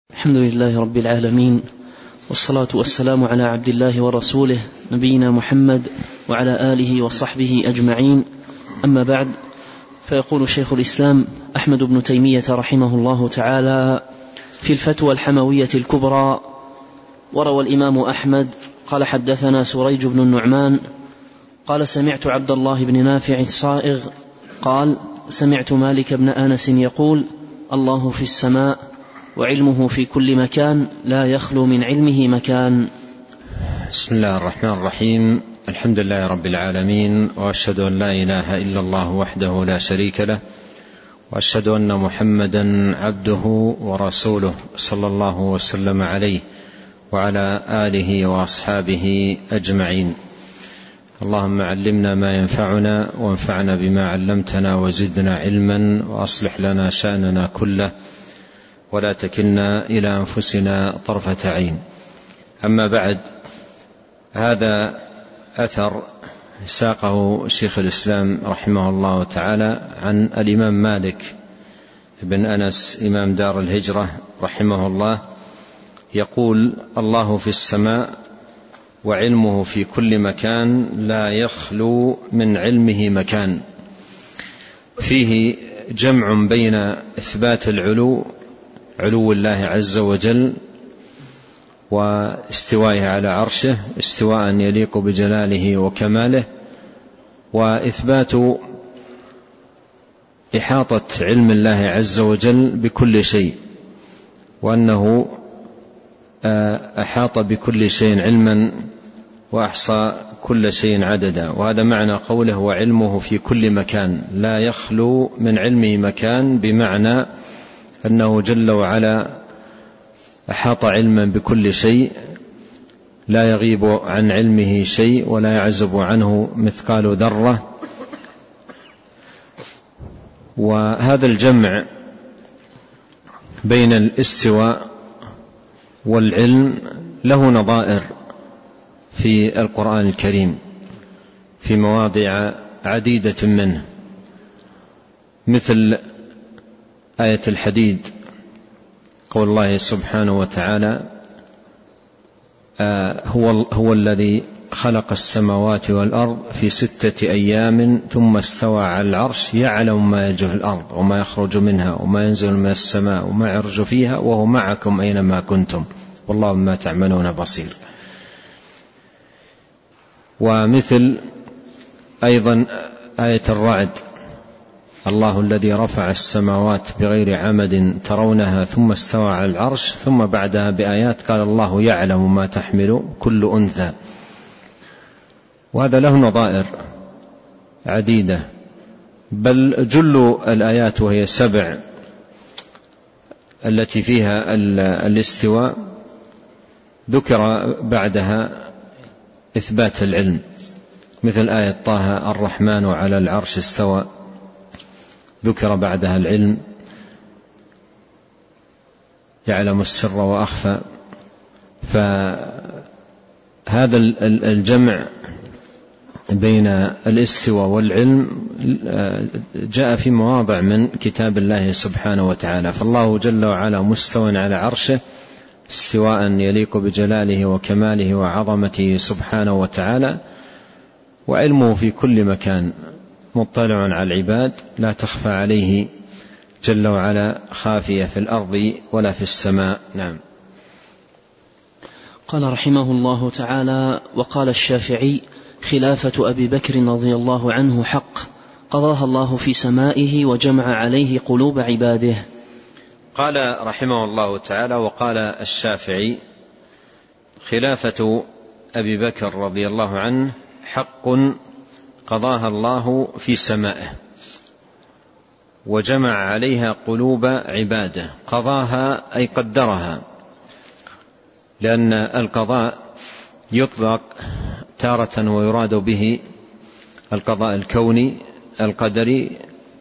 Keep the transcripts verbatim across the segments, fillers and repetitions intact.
الحمد لله رب العالمين، والصلاة والسلام على عبد الله ورسوله نبينا محمد وعلى آله وصحبه أجمعين. أما بعد، فيقول شيخ الإسلام أحمد بن تيمية رحمه الله تعالى في الفتوى الحموية الكبرى: وروى الإمام أحمد قال حدثنا سريج بن النعمان قال سمعت عبد الله بن نافع الصائغ قال سمعت مالك بن أنس يقول: الله في السماء وعلمه في كل مكان لا يخلو من علمه مكان. بسم الله الرحمن الرحيم. الحمد لله رب العالمين، وأشهد أن لا إله إلا الله وحده لا شريك له، وأشهد أن محمدا عبده ورسوله صلى الله وسلم عليه وعلى آله وأصحابه أجمعين. اللهم علمنا ما ينفعنا وانفعنا بما علمتنا وزدنا علما، وأصلح لنا شأننا كله ولا تكلنا إلى أنفسنا طرفة عين. أما بعد، هذا أثر ساقه شيخ الإسلام رحمه الله تعالى عن الإمام مالك بن أنس إمام دار الهجرة رحمه الله، يقول: الله في السماء وعلمه في كل مكان لا يخلو من علمه مكان. فيه جمع بين إثبات العلو علو الله عز وجل واستوائه على عرشه استواء يليق بجلاله وكماله، وإثبات إحاطة علم الله عز وجل بكل شيء، وأنه أحاط بكل شيء علما وأحصى كل شيء عددا. وهذا معنى قوله وعلمه في كل مكان لا يخلو من علمه مكان، بمعنى أنه جل وعلا أحاط علما بكل شيء، لا يغيب عن علمه شيء ولا يعزب عنه مثقال ذرة. وهذا الجمع بين الاستواء والعلم له نظائر في القرآن الكريم في مواضع عديدة منه، مثل آية الحديد، قول الله سبحانه وتعالى: آه هو, هو الذي خلق السماوات والأرض في ستة أيام ثم استوى على العرش يعلم ما يلج في الأرض وما يخرج منها وما ينزل من السماء وما يعرج فيها وهو معكم أينما كنتم والله بما تعملون بصير. ومثل أيضا آية الرعد: الله الذي رفع السماوات بغير عمد ترونها ثم استوى على العرش، ثم بعدها بآيات قال الله يعلم ما تحمل كل أنثى. وهذا له نظائر عديدة، بل جل الآيات وهي سبع التي فيها الاستواء ذكر بعدها إثبات العلم، مثل آية طه: الرحمن على العرش استوى، ذكر بعدها العلم، يعلم السر وأخفى. فهذا الجمع بين الاستواء والعلم جاء في مواضع من كتاب الله سبحانه وتعالى. فالله جل وعلا مستوى على عرشه استواء يليق بجلاله وكماله وعظمته سبحانه وتعالى، وعلمه في كل مكان مطلع على العباد، لا تخفى عليه جل وعلا خافية في الأرض ولا في السماء. نعم. قال رحمه الله تعالى: وقال الشافعي: خلافة أبي بكر رضي الله عنه حق، قضاها الله في سمائه وجمع عليه قلوب عباده. قال رحمه الله تعالى: وقال الشافعي: خلافة أبي بكر رضي الله عنه حق، قضاها الله في سمائه وجمع عليها قلوب عباده. قضاها أي قدرها، لأن القضاء يطلق تارة ويراد به القضاء الكوني القدري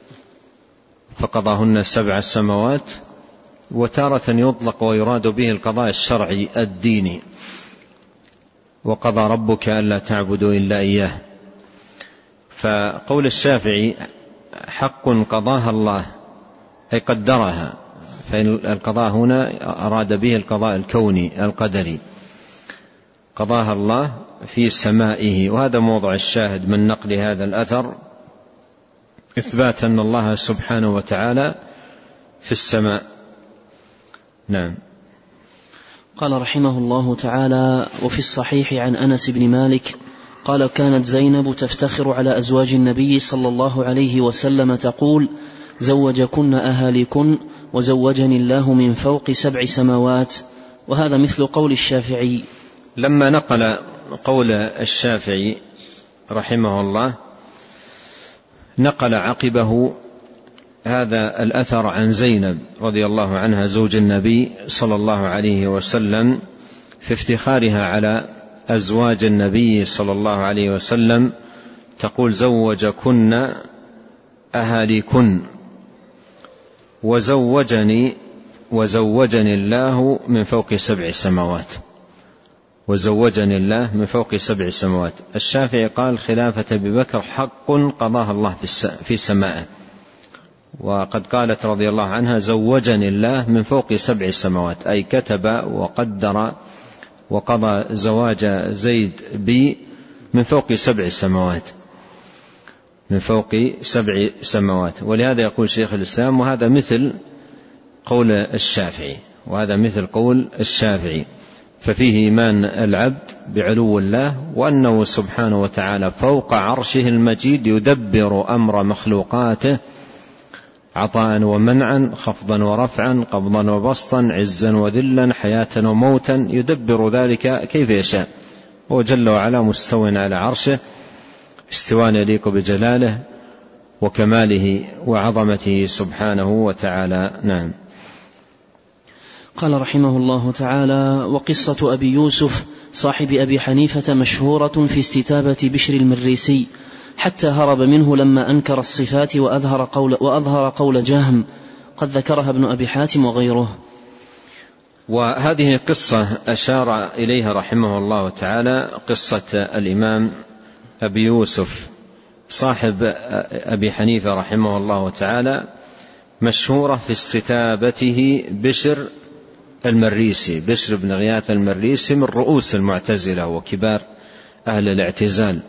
فقضاهن سبع سماوات، وتارة يطلق ويراد به القضاء الشرعي الديني: وقضى ربك ألا تعبدوا إلا إياه. فقول الشافعي حق قضاها الله أي قدرها فالقضاء هنا أراد به القضاء الكوني القدري، قضاها الله في سمائه. وهذا موضع الشاهد من نقل هذا الأثر، إثبات أن الله سبحانه وتعالى في السماء. نعم. قال رحمه الله تعالى: وفي الصحيح عن أنس بن مالك قال: كانت زينب تفتخر على أزواج النبي صلى الله عليه وسلم تقول: زوجكن أهاليكن وزوجني الله من فوق سبع سماوات. وهذا مثل قول الشافعي. لما نقل قول الشافعي رحمه الله نقل عقبه هذا الأثر عن زينب رضي الله عنها زوج النبي صلى الله عليه وسلم في افتخارها على أزواج النبي صلى الله عليه وسلم، تقول: زوجكن أهاليكن وزوجني وزوجني الله من فوق سبع سماوات. وزوجني الله من فوق سبع سماوات. الشافعي قال: خلافة أبي بكر حق قضاها الله في سمائه. وقد قالت رضي الله عنها: زوجني الله من فوق سبع سماوات، أي كتب وقدر وقضى زواج زيد بي من فوق سبع سماوات، من فوق سبع سماوات. ولهذا يقول شيخ الإسلام: وهذا مثل قول الشافعي، وهذا مثل قول الشافعي. ففيه إيمان العبد بعلو الله، وأنه سبحانه وتعالى فوق عرشه المجيد يدبر أمر مخلوقاته عطاء ومنعا، خفضا ورفعا، قبضا وبسطا، عزا وذلا، حياة وموتا، يدبر ذلك كيف يشاء. هو جل وعلا مستو على عرشه استواء يليق بجلاله وكماله وعظمته سبحانه وتعالى. نعم. قال رحمه الله تعالى: وقصة أبي يوسف صاحب أبي حنيفة مشهورة في استتابة بشر المريسي، حتى هرب منه لما أنكر الصفات وأظهر قول, وأظهر قول جهم، قد ذكرها ابن أبي حاتم وغيره. وهذه قصة أشار إليها رحمه الله تعالى، قصة الإمام أبي يوسف صاحب أبي حنيفة رحمه الله تعالى، مشهورة في استتابته بشر المريسي. بشر بن غياث المريسي من رؤوس المعتزلة وكبار أهل الاعتزال،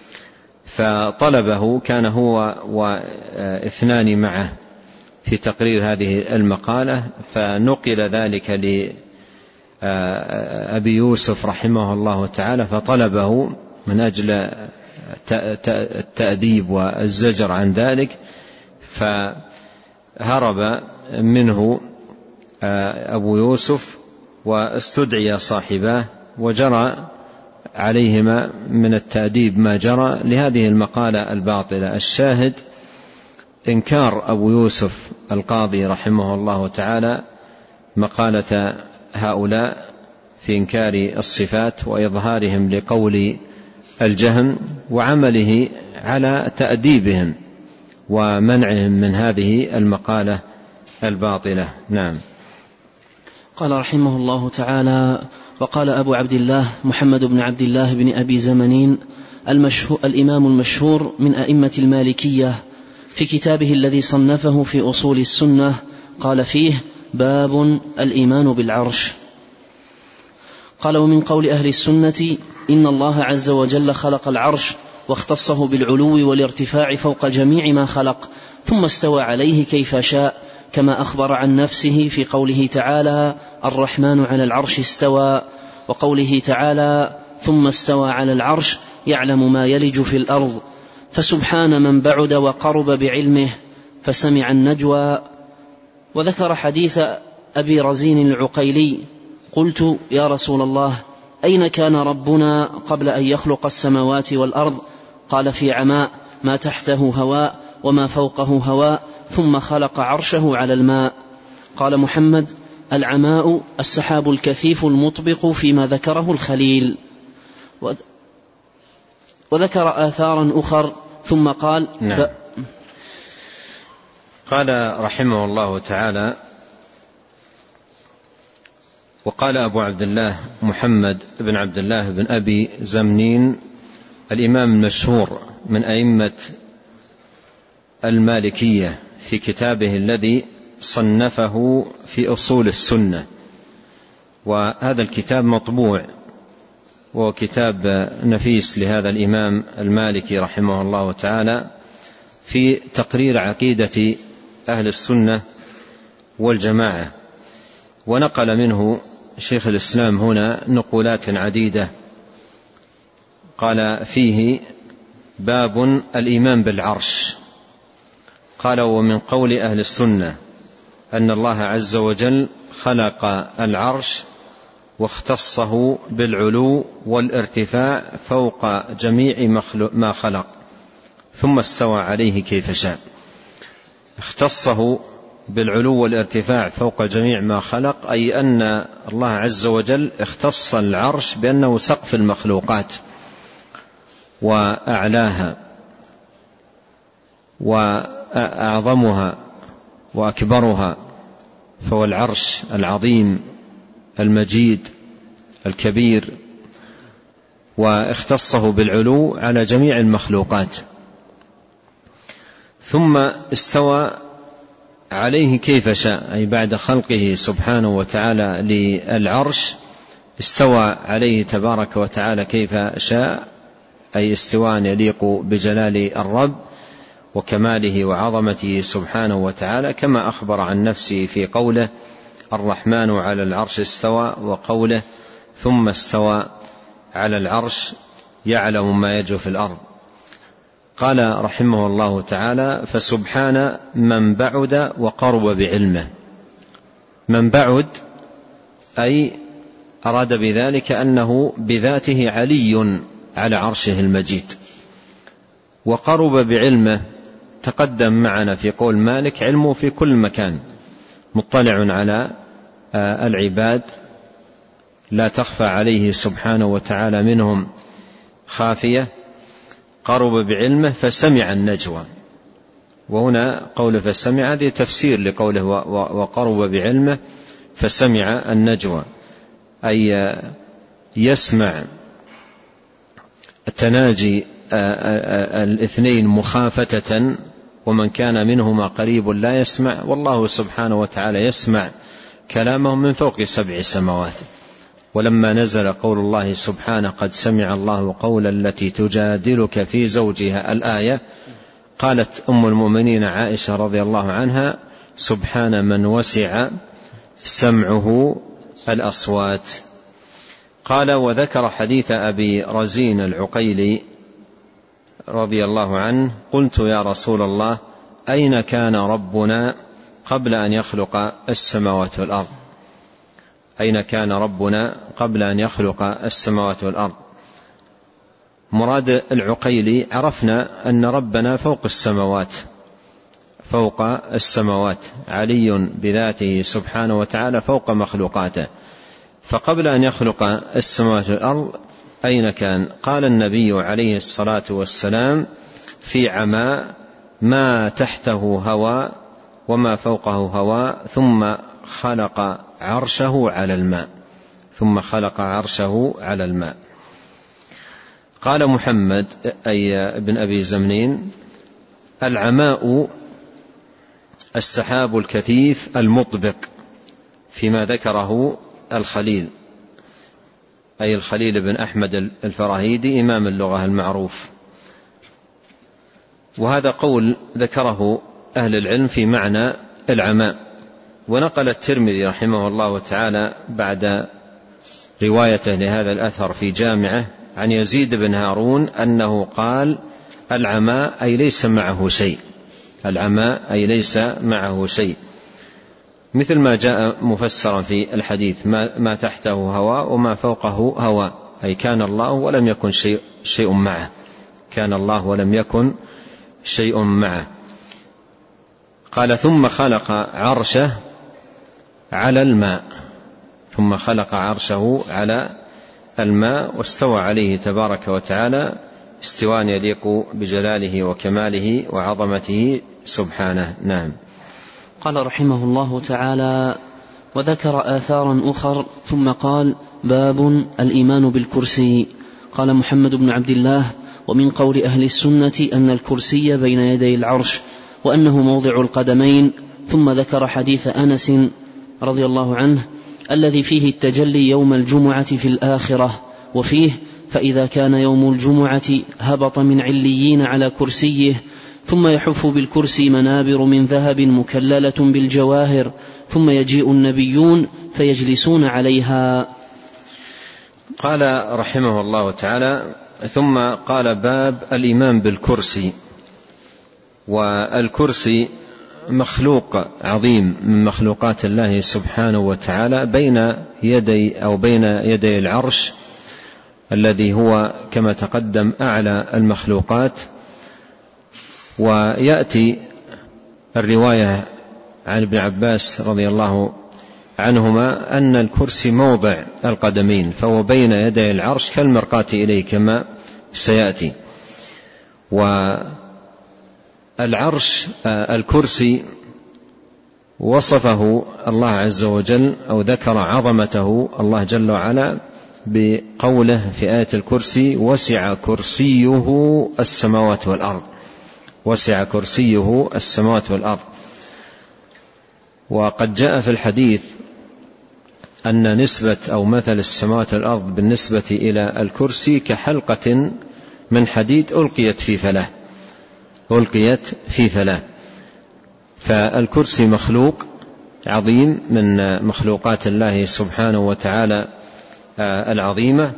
فطلبه، كان هو واثنان معه في تقرير هذه المقالة، فنقل ذلك لأبي يوسف رحمه الله تعالى، فطلبه من أجل التأديب والزجر عن ذلك، فهرب منه أبو يوسف واستدعي صاحباه، وجرى عليهما من التأديب ما جرى لهذه المقالة الباطلة. الشاهد إنكار أبو يوسف القاضي رحمه الله تعالى مقالة هؤلاء في إنكار الصفات وإظهارهم لقول الجهم، وعمله على تأديبهم ومنعهم من هذه المقالة الباطلة. نعم. قال رحمه الله تعالى: وقال أبو عبد الله محمد بن عبد الله بن أبي زمنين المشهور الإمام المشهور من أئمة المالكية في كتابه الذي صنفه في أصول السنة، قال فيه: باب الإيمان بالعرش. قال: ومن قول أهل السنة إن الله عز وجل خلق العرش واختصه بالعلو والارتفاع فوق جميع ما خلق، ثم استوى عليه كيف شاء، كما أخبر عن نفسه في قوله تعالى: الرحمن على العرش استوى، وقوله تعالى: ثم استوى على العرش يعلم ما يلج في الأرض، فسبحان من بعد وقرب بعلمه فسمع النجوى. وذكر حديث أبي رزين العقيلي: قلت يا رسول الله، أين كان ربنا قبل أن يخلق السماوات والأرض؟ قال: في عماء ما تحته هواء وما فوقه هواء، ثم خلق عرشه على الماء. قال محمد: العماء السحاب الكثيف المطبق فيما ذكره الخليل. وذكر آثارا أخر ثم قال: نعم. قال رحمه الله تعالى: وقال أبو عبد الله محمد بن عبد الله بن أبي زمنين الإمام المشهور من أئمة المالكية في كتابه الذي صنفه في أصول السنة، وهذا الكتاب مطبوع، وهو كتاب نفيس لهذا الإمام المالكي رحمه الله تعالى في تقرير عقيدة أهل السنة والجماعة. ونقل منه شيخ الإسلام هنا نقولات عديدة، قال فيه: باب الإيمان بالعرش. قال: ومن قول أهل السنة أن الله عز وجل خلق العرش واختصه بالعلو والارتفاع فوق جميع ما خلق ثم استوى عليه كيف شاء. اختصه بالعلو والارتفاع فوق جميع ما خلق، أي أن الله عز وجل اختص العرش بأنه سقف المخلوقات وأعلاها وأعظمها وأكبرها، فهو العرش العظيم المجيد الكبير، واختصه بالعلو على جميع المخلوقات. ثم استوى عليه كيف شاء، أي بعد خلقه سبحانه وتعالى للعرش استوى عليه تبارك وتعالى كيف شاء، أي استواء يليق بجلال الرب وكماله وعظمته سبحانه وتعالى، كما أخبر عن نفسه في قوله: الرحمن على العرش استوى، وقوله: ثم استوى على العرش يعلم ما يجري في الأرض. قال رحمه الله تعالى: فسبحان من بعد وقرب بعلمه. من بعد أي أراد بذلك أنه بذاته علي على عرشه المجيد، وقرب بعلمه تقدم معنا في قول مالك: علمه في كل مكان، مطلع على العباد، لا تخفى عليه سبحانه وتعالى منهم خافية. قرب بعلمه فسمع النجوى، وهنا قول فسمع هذه تفسير لقوله وقرب بعلمه فسمع النجوى، أي يسمع التناجي الاثنين مخافتة، ومن كان منهما قريب لا يسمع، والله سبحانه وتعالى يسمع كلامهم من فوق سبع سماوات. ولما نزل قول الله سبحانه: قد سمع الله قول التي تجادلك في زوجها، الآية، قالت أم المؤمنين عائشة رضي الله عنها: سبحان من وسع سمعه الأصوات. قال: وذكر حديث أبي رزين العقيلي رضي الله عنه: قلت يا رسول الله أين كان ربنا قبل أن يخلق السماوات والأرض؟ أين كان ربنا قبل أن يخلق السماوات والأرض؟ مراد العقيلي: عرفنا أن ربنا فوق السماوات، فوق السماوات، علي بذاته سبحانه وتعالى فوق مخلوقاته، فقبل أن يخلق السماوات والأرض أين كان؟ قال النبي عليه الصلاة والسلام: في عماء، ما تحته هواء وما فوقه هواء، ثم خلق عرشه على الماء، ثم خلق عرشه على الماء. قال محمد أي ابن أبي زمنين: العماء السحاب الكثيف المطبق، فيما ذكره الخليل أي الخليل بن أحمد الفراهيدي إمام اللغة المعروف. وهذا قول ذكره أهل العلم في معنى العماء. ونقل الترمذي رحمه الله تعالى بعد روايته لهذا الأثر في جامعه عن يزيد بن هارون أنه قال: العماء أي ليس معه شيء، العماء أي ليس معه شيء، مثل ما جاء مفسرا في الحديث: ما, ما تحته هواء وما فوقه هواء، أي كان الله ولم يكن شيء, شيء معه، كان الله ولم يكن شيء معه. قال: ثم خلق عرشه على الماء، ثم خلق عرشه على الماء واستوى عليه تبارك وتعالى استواء يليق بجلاله وكماله وعظمته سبحانه. نعم. قال رحمه الله تعالى: وذكر آثارا أخر ثم قال: باب الإيمان بالكرسي. قال محمد بن عبد الله: ومن قول أهل السنة أن الكرسي بين يدي العرش، وأنه موضع القدمين، ثم ذكر حديث أنس رضي الله عنه الذي فيه التجلي يوم الجمعة في الآخرة، وفيه: فإذا كان يوم الجمعة هبط من عليين على كرسيه، ثم يحف بالكرسي منابر من ذهب مكللة بالجواهر، ثم يجيء النبيون فيجلسون عليها. قال رحمه الله تعالى: ثم قال: باب الإيمان بالكرسي. والكرسي مخلوق عظيم من مخلوقات الله سبحانه وتعالى بين يدي أو بين يدي العرش الذي هو كما تقدم أعلى المخلوقات. ويأتي الرواية عن ابن عباس رضي الله عنهما أن الكرسي موضع القدمين، فهو بين يدي العرش كالمرقاة إليه كما سيأتي. والعرش الكرسي وصفه الله عز وجل أو ذكر عظمته الله جل وعلا بقوله في آية الكرسي: وسع كرسيه السماوات والأرض. وسع كرسيه السماوات والأرض. وقد جاء في الحديث أن نسبة أو مثل السماوات والأرض بالنسبة إلى الكرسي كحلقة من حديد ألقيت في فلاة ألقيت في فلاة فالكرسي مخلوق عظيم من مخلوقات الله سبحانه وتعالى العظيمة.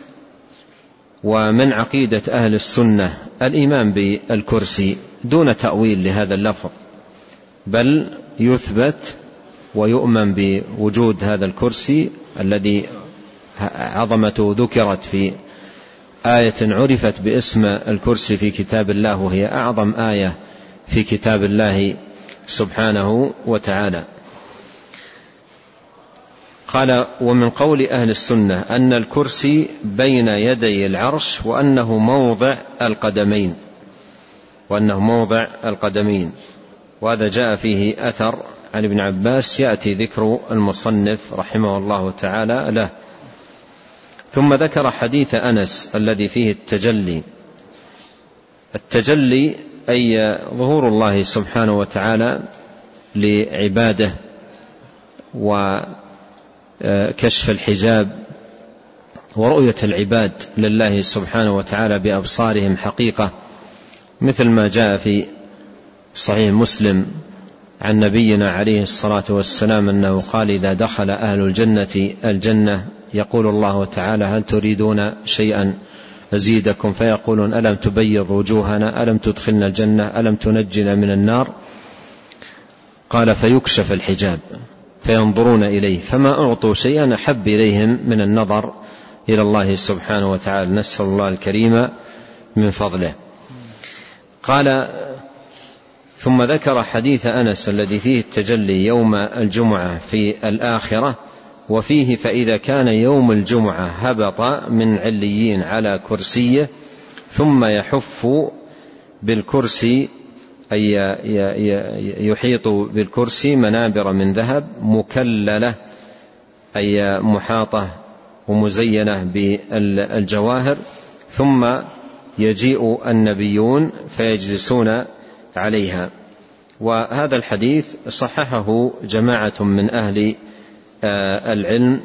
ومن عقيدة أهل السنة الإيمان بالكرسي دون تأويل لهذا اللفظ، بل يثبت ويؤمن بوجود هذا الكرسي الذي عظمته ذكرت في آية عرفت باسم الكرسي في كتاب الله، وهي أعظم آية في كتاب الله سبحانه وتعالى. قال: ومن قول أهل السنة أن الكرسي بين يدي العرش وأنه موضع القدمين وأنه موضع القدمين وهذا جاء فيه أثر عن ابن عباس يأتي ذكر المصنف رحمه الله تعالى له. ثم ذكر حديث أنس الذي فيه التجلي. التجلي أي ظهور الله سبحانه وتعالى لعباده وكشف الحجاب ورؤية العباد لله سبحانه وتعالى بأبصارهم حقيقة، مثل ما جاء في صحيح مسلم عن نبينا عليه الصلاة والسلام أنه قال: إذا دخل أهل الجنة الجنة يقول الله تعالى: هل تريدون شيئا أزيدكم؟ فيقولون: ألم تبيض وجوهنا؟ ألم تدخلنا الجنة؟ ألم تنجنا من النار؟ قال: فيكشف الحجاب فينظرون إليه فما أعطوا شيئا أحب إليهم من النظر إلى الله سبحانه وتعالى، نسأل الله الكريم من فضله. قال: ثم ذكر حديث أنس الذي فيه التجلي يوم الجمعة في الآخرة، وفيه: فإذا كان يوم الجمعة هبط من عليين على كرسيه ثم يحف بالكرسي أي يحيط بالكرسي منابر من ذهب مكللة أي محاطة ومزينة بالجواهر، ثم يجيء النبيون فيجلسون عليها. وهذا الحديث صححه جماعة من أهل العلم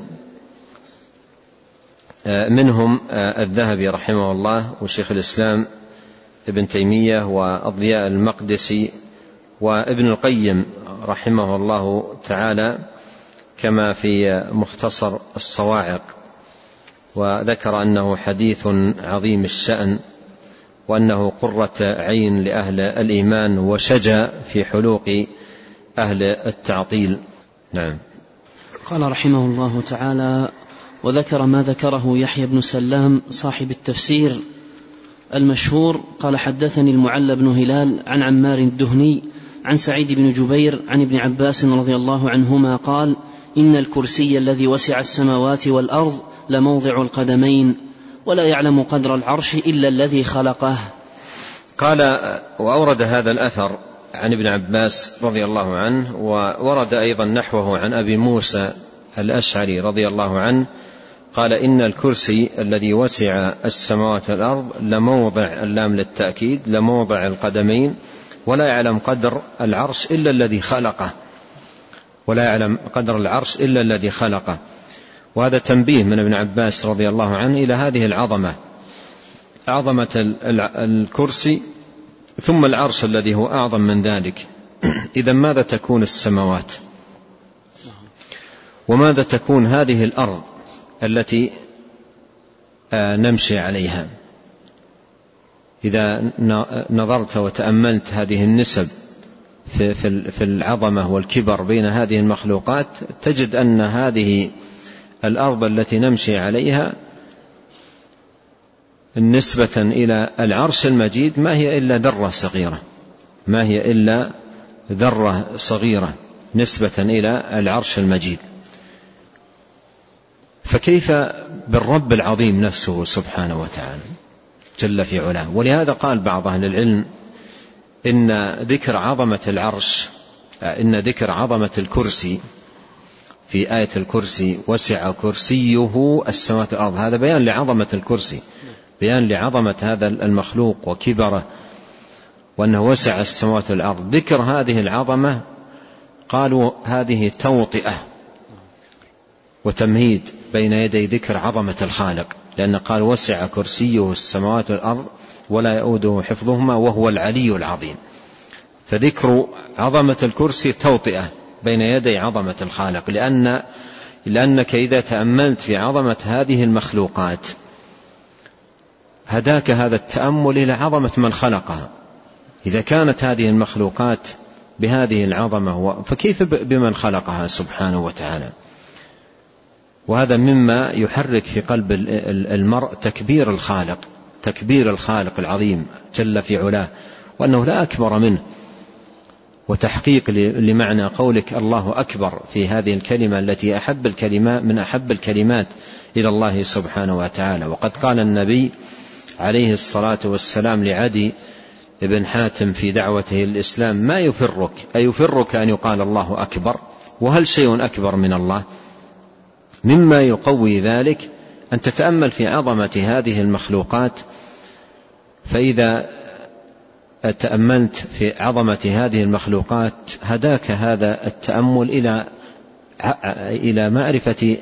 منهم الذهبي رحمه الله وشيخ الإسلام ابن تيمية والضياء المقدسي وابن القيم رحمه الله تعالى، كما في مختصر الصواعق، وذكر أنه حديث عظيم الشأن وأنه قرة عين لأهل الإيمان وشجع في حلوق أهل التعطيل. نعم. قال رحمه الله تعالى: وذكر ما ذكره يحيى بن سلام صاحب التفسير المشهور قال: حدثني المعلى بن هلال عن عمار الدهني عن سعيد بن جبير عن ابن عباس رضي الله عنهما قال: إن الكرسي الذي وسع السماوات والأرض لموضع القدمين، ولا يعلم قدر العرش إلا الذي خلقه. قال: وأورد هذا الأثر عن ابن عباس رضي الله عنه، وورد أيضا نحوه عن أبي موسى الأشعري رضي الله عنه قال: إن الكرسي الذي وسع السماوات والأرض لموضع، اللام للتأكيد، لموضع القدمين، ولا يعلم قدر العرش إلا الذي خلقه ولا يعلم قدر العرش إلا الذي خلقه. وهذا تنبيه من ابن عباس رضي الله عنه إلى هذه العظمة، عظمة الكرسي ثم العرش الذي هو أعظم من ذلك. إذا ماذا تكون السماوات وماذا تكون هذه الأرض التي نمشي عليها؟ إذا نظرت وتأملت هذه النسب في العظمة والكبر بين هذه المخلوقات تجد أن هذه الأرض التي نمشي عليها نسبة إلى العرش المجيد ما هي إلا ذرة صغيرة ما هي إلا ذرة صغيرة نسبة إلى العرش المجيد. فكيف بالرب العظيم نفسه سبحانه وتعالى جل في علاه؟ ولهذا قال بعض أهل العلم إن ذكر عظمة العرش إن ذكر عظمة الكرسي في آية الكرسي وسع كرسيه السماوات والأرض، هذا بيان لعظمة الكرسي، بيان لعظمة هذا المخلوق وكبره وأنه وسع السماوات والأرض. ذكر هذه العظمة قالوا هذه توطئة وتمهيد بين يدي ذكر عظمة الخالق، لأن قال وسع كرسيه السماوات والأرض ولا يؤوده حفظهما وهو العلي العظيم. فذكر عظمة الكرسي توطئة بين يدي عظمة الخالق، لأن لأنك إذا تأملت في عظمة هذه المخلوقات هداك هذا التأمل إلى عظمة من خلقها. إذا كانت هذه المخلوقات بهذه العظمة فكيف بمن خلقها سبحانه وتعالى؟ وهذا مما يحرك في قلب المرء تكبير الخالق تكبير الخالق العظيم جل في علاه، وأنه لا أكبر منه، وتحقيق لمعنى قولك الله أكبر في هذه الكلمة التي أحب الكلمات من أحب الكلمات إلى الله سبحانه وتعالى. وقد قال النبي عليه الصلاة والسلام لعدي ابن حاتم في دعوته الإسلام ما يفرك أيفرك أن يقال الله أكبر؟ وهل شيء أكبر من الله؟ مما يقوي ذلك أن تتأمل في عظمة هذه المخلوقات، فإذا تأملت في عظمة هذه المخلوقات هداك هذا التأمل إلى إلى معرفة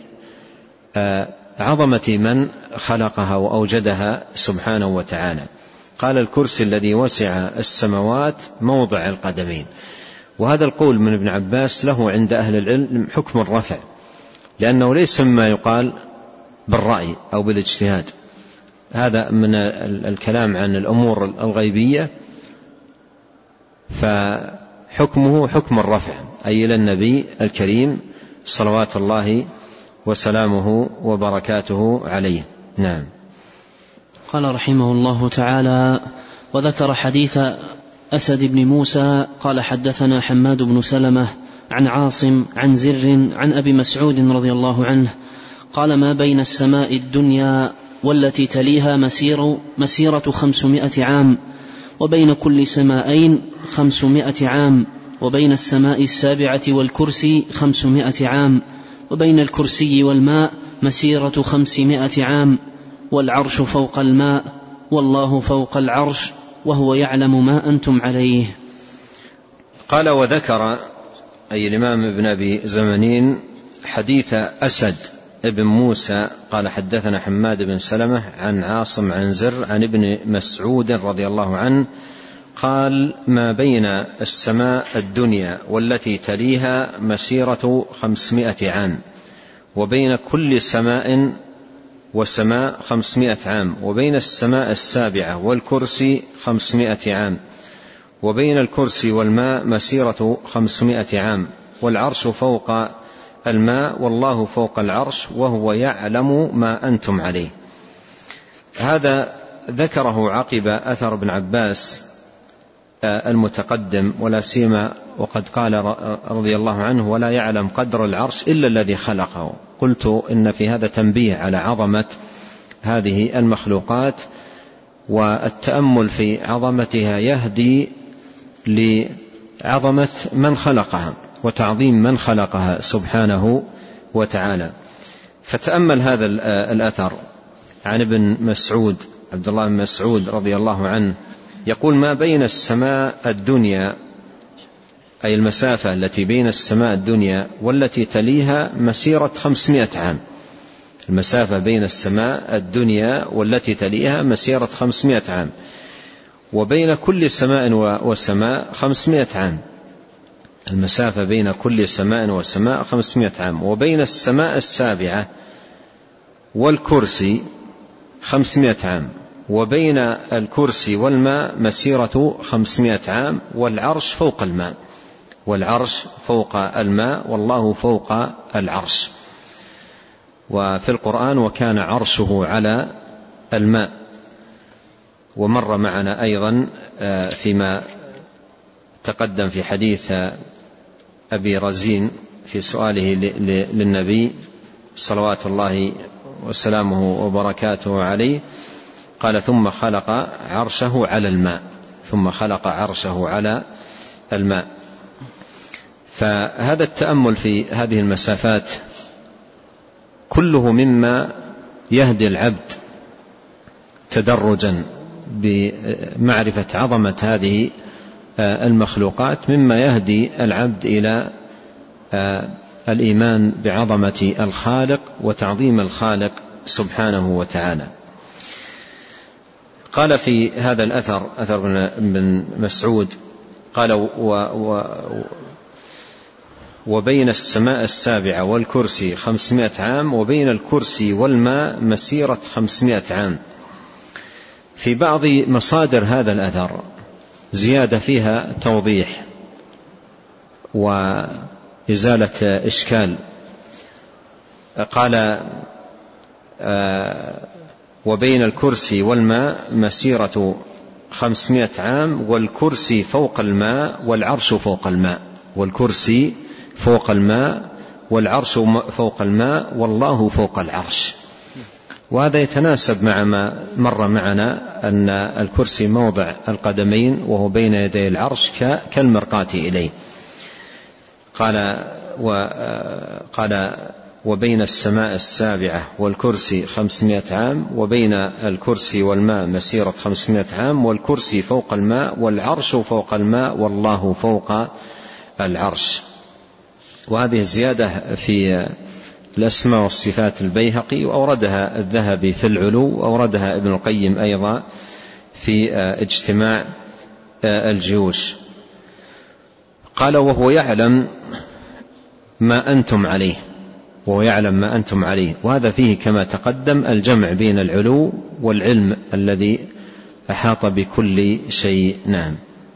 عظمة من خلقها وأوجدها سبحانه وتعالى. قال الكرسي الذي وسع السماوات موضع القدمين، وهذا القول من ابن عباس له عند أهل العلم حكم الرفع، لأنه ليس مما يقال بالرأي أو بالاجتهاد، هذا من الكلام عن الأمور الغيبية، فحكمه حكم الرفع أي إلى النبي الكريم صلوات الله وسلامه وبركاته عليه. نعم. قال رحمه الله تعالى: وذكر حديث أسد بن موسى قال حدثنا حماد بن سلمة عن عاصم عن زر عن أبي مسعود رضي الله عنه قال: ما بين السماء الدنيا والتي تليها مسير مسيرة خمسمائة عام، وبين كل سمائين خمسمائة عام، وبين السماء السابعة والكرسي خمسمائة عام، وبين الكرسي والماء مسيرة خمسمائة عام، والعرش فوق الماء، والله فوق العرش، وهو يعلم ما أنتم عليه. قال: وذكر أي الإمام ابن أبي زمنين حديث أسد ابن موسى قال حدثنا حماد بن سلمة عن عاصم عن زر عن ابن مسعود رضي الله عنه قال: ما بين السماء الدنيا والتي تليها مسيرة خمسمائة عام، وبين كل سماء وسماء خمسمائة عام، وبين السماء السابعة والكرسي خمسمائة عام، وبين الكرسي والماء مسيرة خمسمائة عام، والعرش فوق الماء، والله فوق العرش، وهو يعلم ما أنتم عليه. هذا ذكره عقب أثر ابن عباس المتقدم، ولا سيما وقد قال رضي الله عنه: ولا يعلم قدر العرش إلا الذي خلقه. قلت إن في هذا تنبيه على عظمة هذه المخلوقات، والتأمل في عظمتها يهدي لعظمة من خلقها وتعظيم من خلقها سبحانه وتعالى. فتأمل هذا الأثر عن ابن مسعود عبد الله بن مسعود رضي الله عنه يقول ما بين السماء الدنيا، أي المسافة التي بين السماء الدنيا والتي تليها مسيرة خمسمائة عام. المسافة بين السماء الدنيا والتي تليها مسيرة خمسمائة عام، وبين كل سماء وسماء خمسمائة عام. المسافة بين كل سماء وسماء خمسمائة عام، وبين السماء السابعة والكرسي خمسمائة عام، وبين الكرسي والماء مسيرة خمسمائة عام، والعرش فوق الماء، والعرش فوق الماء، والله فوق العرش. وفي القرآن وكان عرشه على الماء. ومر معنا أيضا فيما تقدم في حديث أبي رزين في سؤاله للنبي صلوات الله وسلامه وبركاته عليه، قال ثم خلق عرشه على الماء، ثم خلق عرشه على الماء. فهذا التأمل في هذه المسافات كله مما يهدي العبد تدرجا بمعرفة عظمة هذه المخلوقات، مما يهدي العبد إلى الإيمان بعظمة الخالق وتعظيم الخالق سبحانه وتعالى. قال في هذا الأثر، أثر بن مسعود، قال و و وبين السماء السابعة والكرسي خمسمائة عام، وبين الكرسي والماء مسيرة خمسمائة عام. في بعض مصادر هذا الأثر زيادة فيها توضيح وإزالة إشكال. قال وبين الكرسي والماء مسيرة خمسمائة عام، والكرسي فوق الماء والعرش فوق الماء، والكرسي فوق الماء والعرش فوق الماء والله فوق العرش. وهذا يتناسب مع ما مر معنا أن الكرسي موضع القدمين وهو بين يدي العرش كالمرقاة إليه. قال وقال وبين السماء السابعة والكرسي خمسمائة عام، وبين الكرسي والماء مسيرة خمسمائة عام، والكرسي فوق الماء والعرش فوق الماء والله فوق العرش. وهذه الزيادة في الأسماء والصفات البيهقي، وأوردها الذهبي في العلو، وأوردها ابن القيم أيضا في اجتماع الجيوش. قال وهو يعلم ما أنتم عليه، وهو يعلم ما أنتم عليه. وهذا فيه كما تقدم الجمع بين العلو والعلم الذي أحاط بكل شيء. نعم.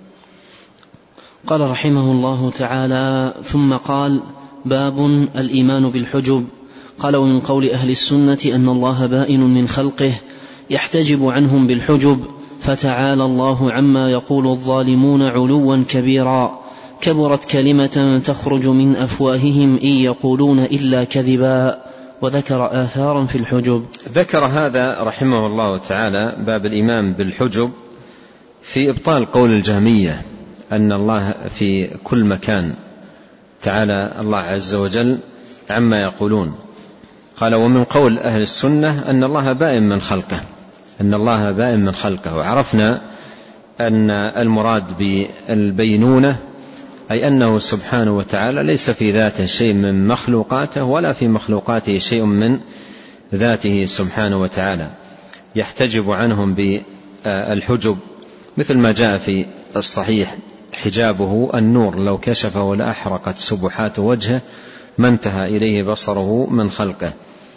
قال رحمه الله تعالى: ثم قال: باب الإيمان بالحجب. قال: ومن قول أهل السنة أن الله بائن من خلقه يحتجب عنهم بالحجب، فتعالى الله عما يقول الظالمون علوا كبيرا، كبرت كلمة تخرج من أفواههم إن يقولون إلا كذبا. وذكر آثارا في الحجب. ذكر هذا رحمه الله تعالى باب الإيمان بالحجب في إبطال قول الجهمية أن الله في كل مكان، تعالى الله عز وجل عما يقولون. قال: ومن قول أهل السنة أن الله بائن من خلقه، أن الله بائن من خلقه. وعرفنا أن المراد بالبينونة أي أنه سبحانه وتعالى ليس في ذاته شيء من مخلوقاته، ولا في مخلوقاته شيء من ذاته سبحانه وتعالى، يحتجب عنهم بالحجب، مثل ما جاء في الصحيح: حجابه النور، لو كشفه لأحرقت سبحات وجهه ما انتهى إليه بصره من خلقه.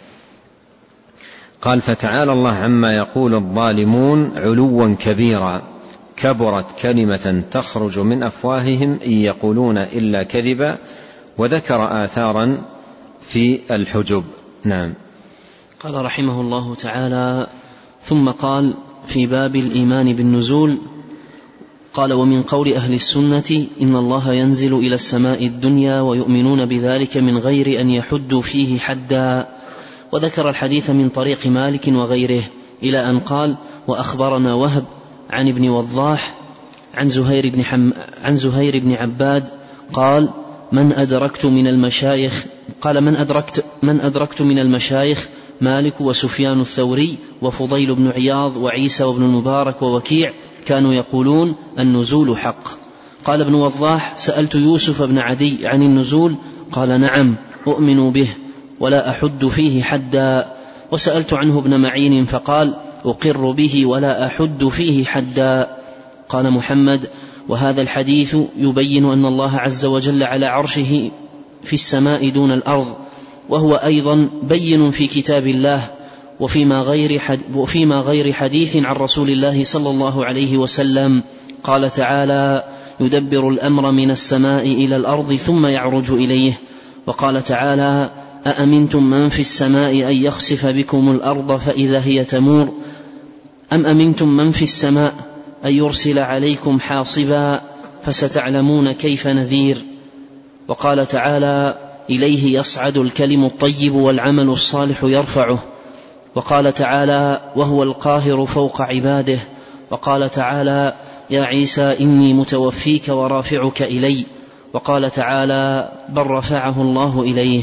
قال: فتعالى الله عما يقول الظالمون علوا كبيرا، كبرت كلمة تخرج من أفواههم إن يقولون إلا كذبا. وذكر آثارا في الحجب. نعم. قال رحمه الله تعالى: ثم قال في باب الإيمان بالنزول. قال: ومن قول أهل السنة إن الله ينزل إلى السماء الدنيا ويؤمنون بذلك من غير أن يحدوا فيه حدا. وذكر الحديث من طريق مالك وغيره إلى أن قال: وأخبرنا وهب عن ابن وضاح عن زهير بن, حم عن زهير بن عباد قال: من أدركت من المشايخ قال من أدركت, من أدركت من المشايخ مالك وسفيان الثوري وفضيل بن عياض وعيسى وابن المبارك ووكيع كانوا يقولون النزول حق. قال ابن وضاح: سألت يوسف بن عدي عن النزول قال: نعم أؤمن به ولا أحد فيه حدا. وسألت عنه ابن معين فقال: أقر به ولا أحد فيه حدا. قال محمد: وهذا الحديث يبين أن الله عز وجل على عرشه في السماء دون الأرض، وهو أيضا بين في كتاب الله وفيما غير, حد وفيما غير حديث عن رسول الله صلى الله عليه وسلم. قال تعالى: يدبر الأمر من السماء إلى الأرض ثم يعرج إليه. وقال تعالى: أأمنتم من في السماء أن يخسف بكم الأرض فإذا هي تمور أم أمنتم من في السماء أن يرسل عليكم حاصبا فستعلمون كيف نذير. وقال تعالى: إليه يصعد الكلم الطيب والعمل الصالح يرفعه. وقال تعالى: وهو القاهر فوق عباده. وقال تعالى: يا عيسى إني متوفيك ورافعك إلي. وقال تعالى: بل رفعه الله إليه.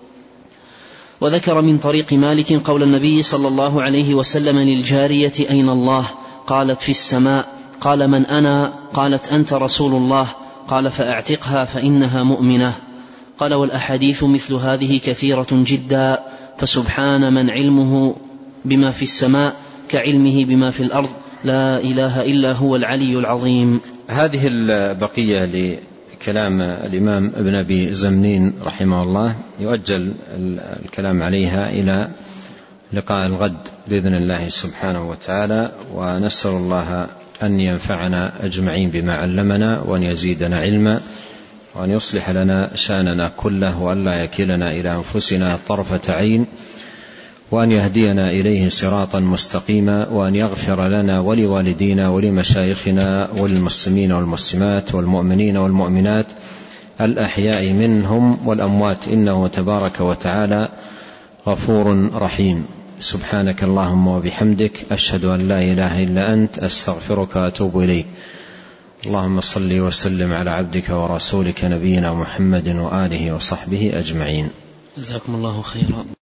وذكر من طريق مالك قول النبي صلى الله عليه وسلم للجارية: أين الله؟ قالت: في السماء. قال: من أنا؟ قالت: أنت رسول الله. قال: فأعتقها فإنها مؤمنة. قال: والأحاديث مثل هذه كثيرة جدا، فسبحان من علمه بما في السماء كعلمه بما في الأرض، لا إله إلا هو العلي العظيم. هذه البقية لكلام الإمام ابن أبي زمنين رحمه الله يؤجل الكلام عليها إلى لقاء الغد بإذن الله سبحانه وتعالى، ونسأل الله أن ينفعنا أجمعين بما علمنا، وأن يزيدنا علما، وأن يصلح لنا شأننا كله، وأن لا يكلنا إلى أنفسنا طرفة عين، وأن يهدينا إليه صراطا مستقيما، وأن يغفر لنا ولوالدينا ولمشايخنا وللمسلمين والمسلمات والمؤمنين والمؤمنات الأحياء منهم والأموات، إنه تبارك وتعالى غفور رحيم. سبحانك اللهم وبحمدك، أشهد أن لا إله إلا أنت، أستغفرك وأتوب إليك. اللهم صل وسلم على عبدك ورسولك نبينا محمد وآله وصحبه أجمعين. جزاكم الله خيرا.